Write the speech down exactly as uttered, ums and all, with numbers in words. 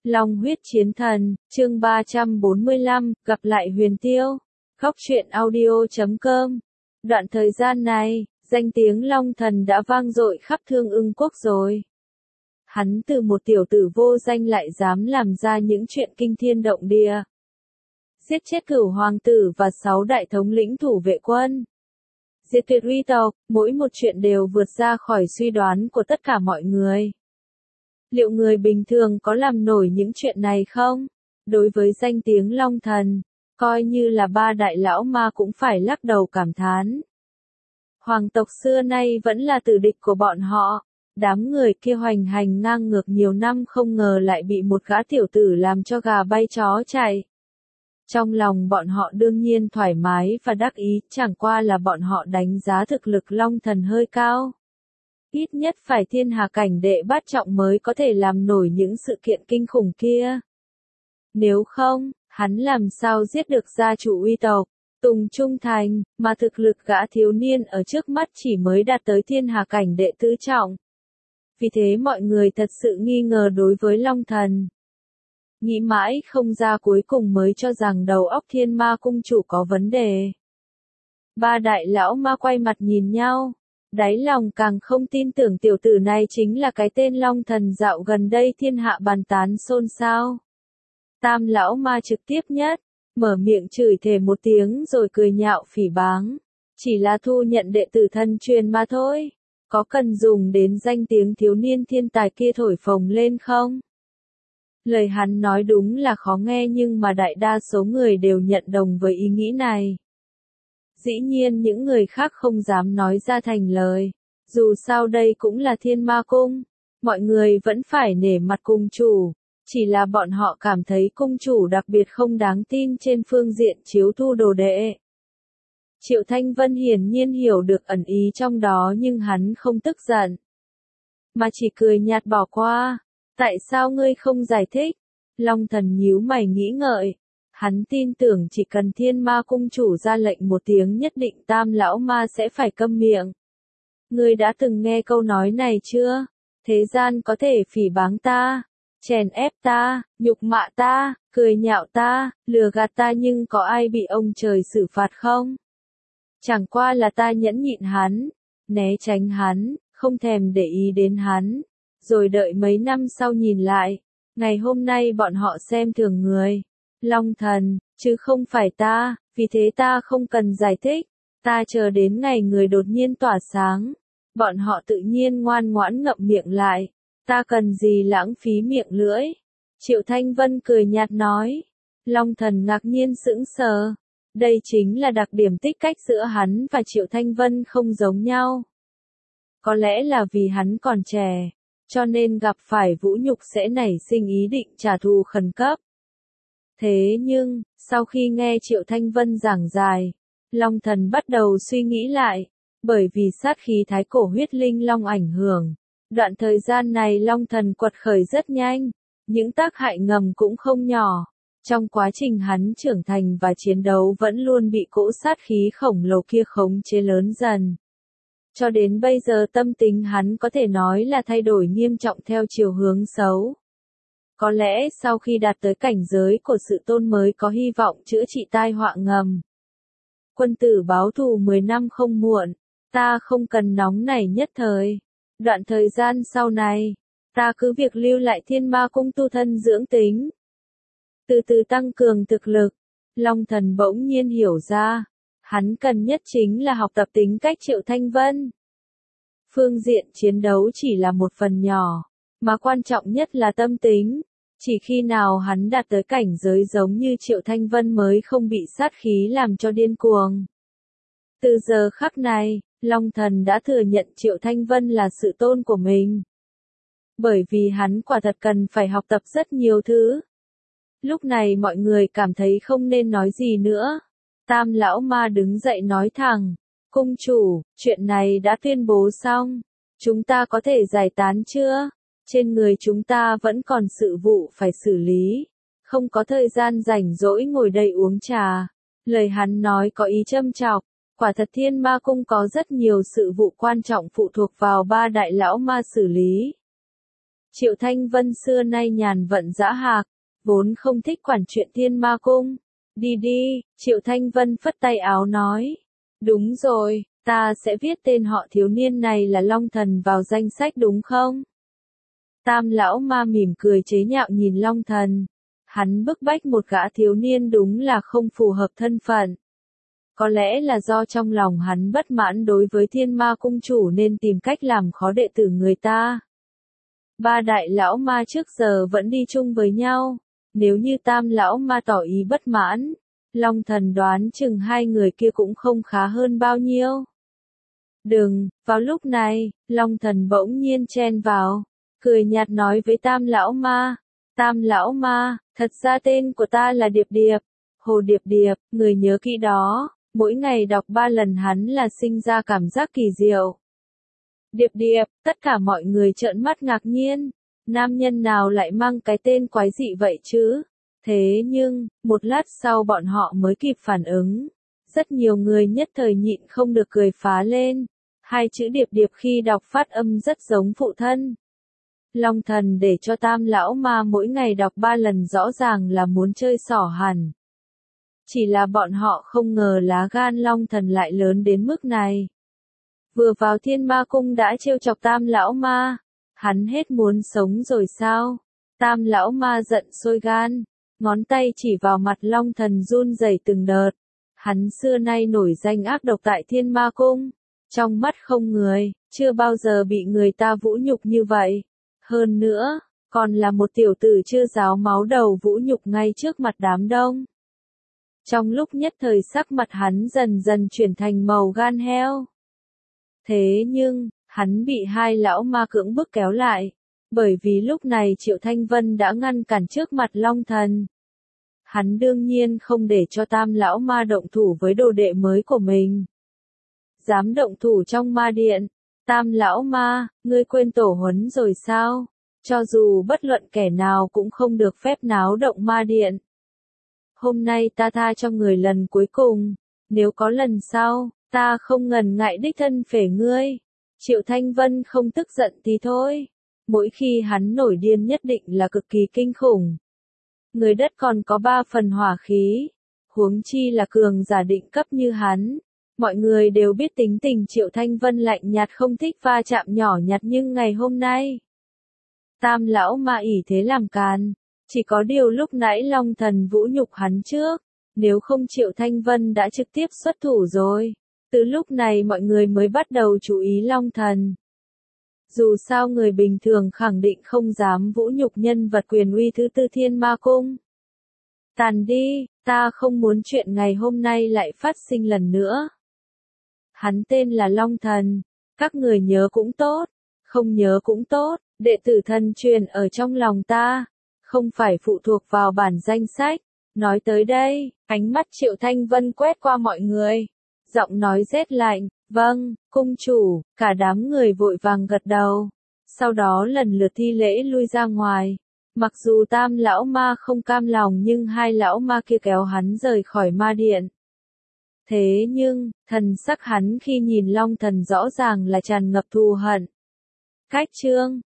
Long huyết chiến thần, chương ba trăm bốn mươi lăm, gặp lại Huyền Tiêu. Góc truyện audio chấm com. Đoạn thời gian này, danh tiếng Long Thần đã vang dội khắp Thương Ưng Quốc rồi. Hắn từ một tiểu tử vô danh lại dám làm ra những chuyện kinh thiên động địa. Giết chết cửu hoàng tử và sáu đại thống lĩnh thủ vệ quân. Diệt tuyệt uy tộc, mỗi một chuyện đều vượt ra khỏi suy đoán của tất cả mọi người. Liệu người bình thường có làm nổi những chuyện này không? Đối với danh tiếng Long Thần, coi như là ba đại lão ma cũng phải lắc đầu cảm thán. Hoàng tộc xưa nay vẫn là tử địch của bọn họ. Đám người kia hoành hành ngang ngược nhiều năm không ngờ lại bị một gã tiểu tử làm cho gà bay chó chạy. Trong lòng bọn họ đương nhiên thoải mái và đắc ý, chẳng qua là bọn họ đánh giá thực lực Long Thần hơi cao. Ít nhất phải thiên hà cảnh đệ bát trọng mới có thể làm nổi những sự kiện kinh khủng kia. Nếu không, hắn làm sao giết được gia chủ uy tộc, Tùng Trung Thành, mà thực lực gã thiếu niên ở trước mắt chỉ mới đạt tới thiên hà cảnh đệ tứ trọng. Vì thế mọi người thật sự nghi ngờ đối với Long Thần. Nghĩ mãi không ra cuối cùng mới cho rằng đầu óc Thiên Ma cung chủ có vấn đề. Ba đại lão ma quay mặt nhìn nhau. Đáy lòng càng không tin tưởng tiểu tử này chính là cái tên Long Thần dạo gần đây thiên hạ bàn tán xôn xao. Tam lão ma trực tiếp nhất, mở miệng chửi thề một tiếng rồi cười nhạo phỉ báng. Chỉ là thu nhận đệ tử thân truyền mà thôi. Có cần dùng đến danh tiếng thiếu niên thiên tài kia thổi phồng lên không? Lời hắn nói đúng là khó nghe nhưng mà đại đa số người đều nhận đồng với ý nghĩ này. Dĩ nhiên những người khác không dám nói ra thành lời. Dù sao đây cũng là Thiên Ma cung. Mọi người vẫn phải nể mặt cung chủ. Chỉ là bọn họ cảm thấy cung chủ đặc biệt không đáng tin trên phương diện chiếu thu đồ đệ. Triệu Thanh Vân hiển nhiên hiểu được ẩn ý trong đó nhưng hắn không tức giận. Mà chỉ cười nhạt bỏ qua. Tại sao ngươi không giải thích? Long Thần nhíu mày nghĩ ngợi. Hắn tin tưởng chỉ cần Thiên Ma cung chủ ra lệnh một tiếng nhất định tam lão ma sẽ phải câm miệng. Ngươi đã từng nghe câu nói này chưa? Thế gian có thể phỉ báng ta, chèn ép ta, nhục mạ ta, cười nhạo ta, lừa gạt ta nhưng có ai bị ông trời xử phạt không? Chẳng qua là ta nhẫn nhịn hắn, né tránh hắn, không thèm để ý đến hắn, rồi đợi mấy năm sau nhìn lại, ngày hôm nay bọn họ xem thường người. Long Thần, chứ không phải ta, vì thế ta không cần giải thích, ta chờ đến ngày người đột nhiên tỏa sáng, bọn họ tự nhiên ngoan ngoãn ngậm miệng lại, ta cần gì lãng phí miệng lưỡi. Triệu Thanh Vân cười nhạt nói. Long Thần ngạc nhiên sững sờ, đây chính là đặc điểm tích cách giữa hắn và Triệu Thanh Vân không giống nhau. Có lẽ là vì hắn còn trẻ, cho nên gặp phải vũ nhục sẽ nảy sinh ý định trả thù khẩn cấp. Thế nhưng, sau khi nghe Triệu Thanh Vân giảng giải, Long Thần bắt đầu suy nghĩ lại, bởi vì sát khí thái cổ huyết linh long ảnh hưởng. Đoạn thời gian này Long Thần quật khởi rất nhanh, những tác hại ngầm cũng không nhỏ. Trong quá trình hắn trưởng thành và chiến đấu vẫn luôn bị cỗ sát khí khổng lồ kia khống chế lớn dần. Cho đến bây giờ tâm tính hắn có thể nói là thay đổi nghiêm trọng theo chiều hướng xấu. Có lẽ sau khi đạt tới cảnh giới của sự tôn mới có hy vọng chữa trị tai họa ngầm. Quân tử báo thù mười năm không muộn, ta không cần nóng nảy nhất thời. Đoạn thời gian sau này, ta cứ việc lưu lại Thiên Ma cung tu thân dưỡng tính. Từ từ tăng cường thực lực, Long Thần bỗng nhiên hiểu ra, hắn cần nhất chính là học tập tính cách Triệu Thanh Vân. Phương diện chiến đấu chỉ là một phần nhỏ, mà quan trọng nhất là tâm tính. Chỉ khi nào hắn đạt tới cảnh giới giống như Triệu Thanh Vân mới không bị sát khí làm cho điên cuồng. Từ giờ khắc này, Long Thần đã thừa nhận Triệu Thanh Vân là sự tôn của mình. Bởi vì hắn quả thật cần phải học tập rất nhiều thứ. Lúc này mọi người cảm thấy không nên nói gì nữa. Tam lão ma đứng dậy nói thẳng, cung chủ, chuyện này đã tuyên bố xong, chúng ta có thể giải tán chưa? Trên người chúng ta vẫn còn sự vụ phải xử lý, không có thời gian rảnh rỗi ngồi đây uống trà. Lời hắn nói có ý châm chọc, quả thật Thiên Ma cung có rất nhiều sự vụ quan trọng phụ thuộc vào ba đại lão ma xử lý. Triệu Thanh Vân xưa nay nhàn vận dã hạc, vốn không thích quản chuyện Thiên Ma Cung. Đi đi, Triệu Thanh Vân phất tay áo nói. Đúng rồi, ta sẽ viết tên họ thiếu niên này là Long Thần vào danh sách đúng không? Tam lão ma mỉm cười chế nhạo nhìn Long Thần. Hắn bức bách một gã thiếu niên đúng là không phù hợp thân phận. Có lẽ là do trong lòng hắn bất mãn đối với Thiên Ma Cung chủ nên tìm cách làm khó đệ tử người ta. Ba đại lão ma trước giờ vẫn đi chung với nhau. Nếu như tam lão ma tỏ ý bất mãn, Long Thần đoán chừng hai người kia cũng không khá hơn bao nhiêu. Đừng, vào lúc này, Long Thần bỗng nhiên chen vào, cười nhạt nói với tam lão ma. Tam lão ma, thật ra tên của ta là Điệp Điệp, Hồ Điệp Điệp, người nhớ kỹ đó, mỗi ngày đọc ba lần hắn là sinh ra cảm giác kỳ diệu. Điệp Điệp, tất cả mọi người trợn mắt ngạc nhiên, nam nhân nào lại mang cái tên quái dị vậy chứ? Thế nhưng, một lát sau bọn họ mới kịp phản ứng. Rất nhiều người nhất thời nhịn không được cười phá lên. Hai chữ Điệp Điệp khi đọc phát âm rất giống phụ thân. Long Thần để cho tam lão ma mỗi ngày đọc ba lần rõ ràng là muốn chơi xỏ hẳn. Chỉ là bọn họ không ngờ lá gan Long Thần lại lớn đến mức này. Vừa vào Thiên Ma Cung đã trêu chọc tam lão ma. Hắn hết muốn sống rồi sao? Tam lão ma giận sôi gan. Ngón tay chỉ vào mặt Long Thần run rẩy từng đợt. Hắn xưa nay nổi danh ác độc tại Thiên Ma Cung. Trong mắt không người, chưa bao giờ bị người ta vũ nhục như vậy. Hơn nữa, còn là một tiểu tử chưa ráo máu đầu vũ nhục ngay trước mặt đám đông. Trong lúc nhất thời sắc mặt hắn dần dần chuyển thành màu gan heo. Thế nhưng, hắn bị hai lão ma cưỡng bức kéo lại. Bởi vì lúc này Triệu Thanh Vân đã ngăn cản trước mặt Long Thần. Hắn đương nhiên không để cho tam lão ma động thủ với đồ đệ mới của mình. Dám động thủ trong ma điện. Tam lão ma, ngươi quên tổ huấn rồi sao? Cho dù bất luận kẻ nào cũng không được phép náo động ma điện. Hôm nay ta tha cho người lần cuối cùng. Nếu có lần sau, ta không ngần ngại đích thân phể ngươi. Triệu Thanh Vân không tức giận thì thôi. Mỗi khi hắn nổi điên nhất định là cực kỳ kinh khủng. Người đất còn có ba phần hỏa khí. Huống chi là cường giả định cấp như hắn. Mọi người đều biết tính tình Triệu Thanh Vân lạnh nhạt không thích va chạm nhỏ nhặt nhưng ngày hôm nay. Tam lão ma ỷ thế làm càn. Chỉ có điều lúc nãy Long Thần vũ nhục hắn trước. Nếu không Triệu Thanh Vân đã trực tiếp xuất thủ rồi. Từ lúc này mọi người mới bắt đầu chú ý Long Thần. Dù sao người bình thường khẳng định không dám vũ nhục nhân vật quyền uy thứ tư Thiên Ma Cung. Tàn đi, ta không muốn chuyện ngày hôm nay lại phát sinh lần nữa. Hắn tên là Long Thần, các người nhớ cũng tốt, không nhớ cũng tốt, đệ tử thân truyền ở trong lòng ta, không phải phụ thuộc vào bản danh sách. Nói tới đây, ánh mắt Triệu Thanh Vân quét qua mọi người, giọng nói rét lạnh, vâng, cung chủ, cả đám người vội vàng gật đầu, sau đó lần lượt thi lễ lui ra ngoài. Mặc dù tam lão ma không cam lòng nhưng hai lão ma kia kéo hắn rời khỏi ma điện. Thế nhưng, thần sắc hắn khi nhìn Long Thần rõ ràng là tràn ngập thù hận. Cách chương